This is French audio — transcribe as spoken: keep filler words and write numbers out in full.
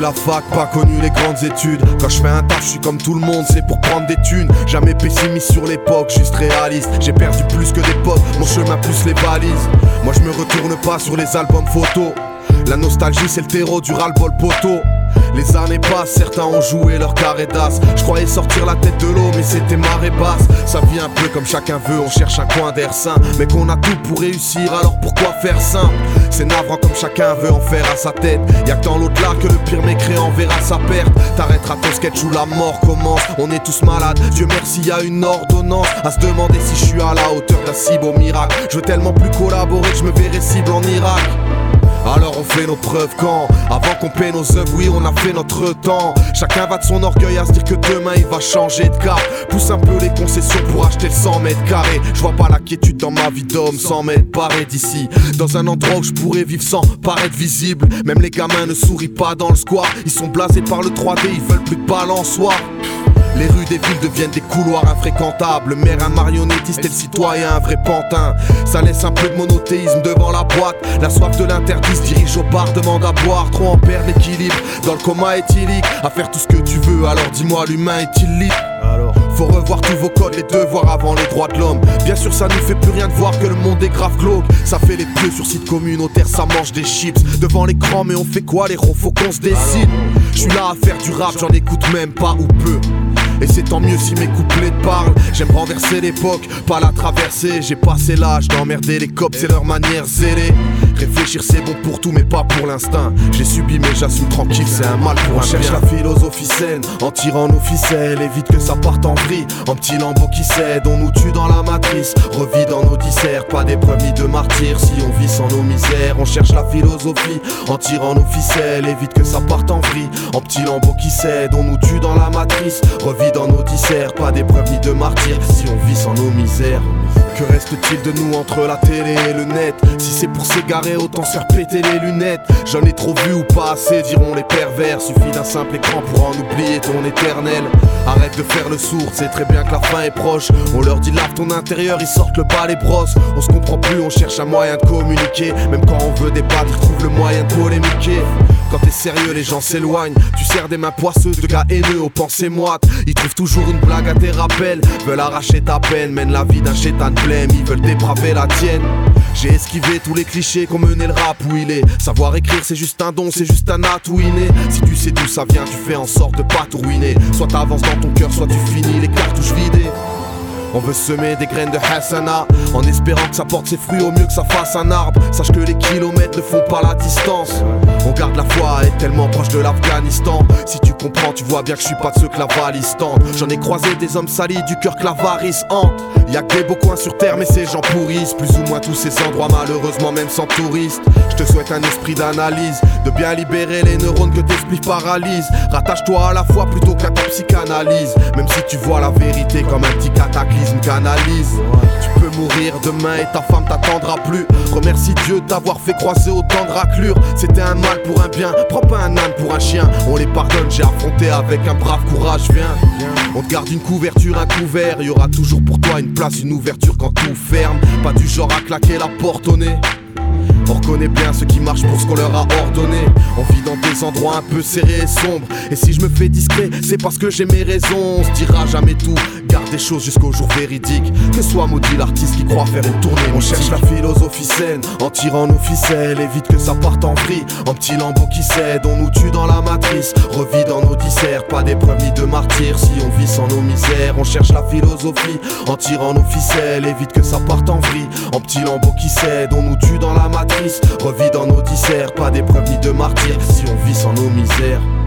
la fac, pas connu les grandes études. Quand je fais un taf, je suis comme tout le monde, c'est pour prendre des thunes. Jamais pessimiste sur l'époque, juste réaliste. J'ai perdu plus que des potes, mon chemin plus les balises. Moi je me retourne pas sur les albums photos. La nostalgie c'est le terreau du ras-le-bol poteau. Les années passent, certains ont joué leur carré d'as. Je croyais sortir la tête de l'eau mais c'était marée basse. Ça vit un peu comme chacun veut, on cherche un coin d'air sain. Mais qu'on a tout pour réussir, alors pourquoi faire simple? C'est navrant comme chacun veut en faire à sa tête. Y'a que dans l'au-delà que le pire mécréant verra sa perte. T'arrêteras ton sketch où la mort commence. On est tous malades, Dieu merci y'a une ordonnance. À se demander si je suis à la hauteur d'un si beau miracle. Je veux tellement plus collaborer que je me verrai cible en Irak. Alors on fait nos preuves quand, avant qu'on paie nos œuvres, oui on a fait notre temps. Chacun va de son orgueil à se dire que demain il va changer de cap. Pousse un peu les concessions pour acheter le cent mètres carrés. Je vois pas la quiétude dans ma vie d'homme, cent mètres barrés d'ici. Dans un endroit où je pourrais vivre sans paraître visible. Même les gamins ne sourient pas dans le square. Ils sont blasés par le trois D, ils veulent plus de balançoire. Les rues des villes deviennent des couloirs infréquentables. Le maire un marionnettiste et le citoyen un vrai pantin. Ça laisse un peu de monothéisme devant la boîte. La soif de l'interdit se dirige au bar, demande à boire. Trop en perdre l'équilibre, dans le coma éthylique. À faire tout ce que tu veux, alors dis-moi l'humain est-il libre? Alors faut revoir tous vos codes, les devoirs avant les droits de l'homme. Bien sûr ça nous fait plus rien de voir que le monde est grave glauque. Ça fait les pieux sur site communautaire, ça mange des chips devant l'écran, mais on fait quoi les ronds? Faut qu'on se décide. Je suis là à faire du rap, j'en écoute même pas ou peu. Et c'est tant mieux si mes couplets te parlent. J'aime renverser l'époque, pas la traverser. J'ai passé l'âge d'emmerder les cops, c'est leur manière zélée. Réfléchir c'est bon pour tout mais pas pour l'instinct. J'ai subi mais j'assume tranquille, c'est un mal pour un bien. On cherche la philosophie saine, en tirant nos ficelles. Évite que ça parte en vrille, en petit lambeau qui cède. On nous tue dans la matrice, revit dans nos disserts. Pas d'épreuve ni de martyrs si on vit sans nos misères. On cherche la philosophie, en tirant nos ficelles. Évite que ça parte en vrille, en petit lambeau qui cède. On nous tue dans la matrice, revit dans nos disserts. Pas d'épreuve ni de martyrs si on vit sans nos misères. Que reste-t-il de nous entre la télé et le net? Si c'est pour s'égarer, autant se faire péter les lunettes. J'en ai trop vu ou pas assez, diront les pervers. Suffit d'un simple écran pour en oublier ton éternel. Arrête de faire le sourd, c'est très bien que la fin est proche. On leur dit lave ton intérieur, ils sortent le bas les brosses. On se comprend plus, on cherche un moyen de communiquer. Même quand on veut débattre, ils trouvent le moyen de polémiquer. Quand t'es sérieux, les gens s'éloignent. Tu serres des mains poisseuses de gars haineux aux pensées moites. Ils trouvent toujours une blague à tes rappels. Veulent arracher ta peine, mènent la vie d'un chétan de blême. Ils veulent dépraver la tienne. J'ai esquivé tous les clichés qu'on menait le rap où il est. Savoir écrire c'est juste un don, c'est juste un atout inné. Si tu sais d'où ça vient, tu fais en sorte de pas tout ruiner. Soit t'avances dans ton cœur, soit tu finis les cartouches vidées. On veut semer des graines de Hassana en espérant que ça porte ses fruits au mieux que ça fasse un arbre. Sache que les kilomètres ne font pas la distance. On garde la foi à être tellement proche de l'Afghanistan. Si tu comprends, tu vois bien que je suis pas de ceux que la valise tente. J'en ai croisé des hommes salis du cœur que l'avarice hante. Y'a que des beaux coins sur terre mais ces gens pourrissent plus ou moins tous ces endroits malheureusement même sans touristes. Je te souhaite un esprit d'analyse, de bien libérer les neurones que tes spliffs paralysent. Rattache-toi à la foi plutôt qu'à ta psychanalyse. Même si tu vois la vérité comme un petit cataclysme, canalise. Tu peux mourir demain et ta femme t'attendra plus. Remercie Dieu d'avoir fait croiser autant de raclures. C'était un mal pour un bien, prends pas un âne pour un chien. On les pardonne, j'ai affronté avec un brave courage, viens. On te garde une couverture, un couvert. Y'aura toujours pour toi une place, une ouverture quand tout ferme. Pas du genre à claquer la porte au nez. On reconnaît bien ceux qui marchent pour ce qu'on leur a ordonné. On vit dans des endroits un peu serrés et sombres. Et si je me fais discret, c'est parce que j'ai mes raisons. On se dira jamais tout, garde des choses jusqu'au jour véridique. Que soit maudit l'artiste qui croit faire une tournée. On cherche la philosophie saine, en tirant nos ficelles. Évite que ça parte en vrille, en petit lambeau qui cède. On nous tue dans la matrice, revit dans nos disserts. Pas d'épreuve ni de martyrs si on vit sans nos misères. On cherche la philosophie, en tirant nos ficelles. Évite que ça parte en vrille, en petit lambeau qui cède. On nous tue dans la matrice, revit dans nos disserts. Pas d'épreuve ni de martyrs si on vit sans nos misères.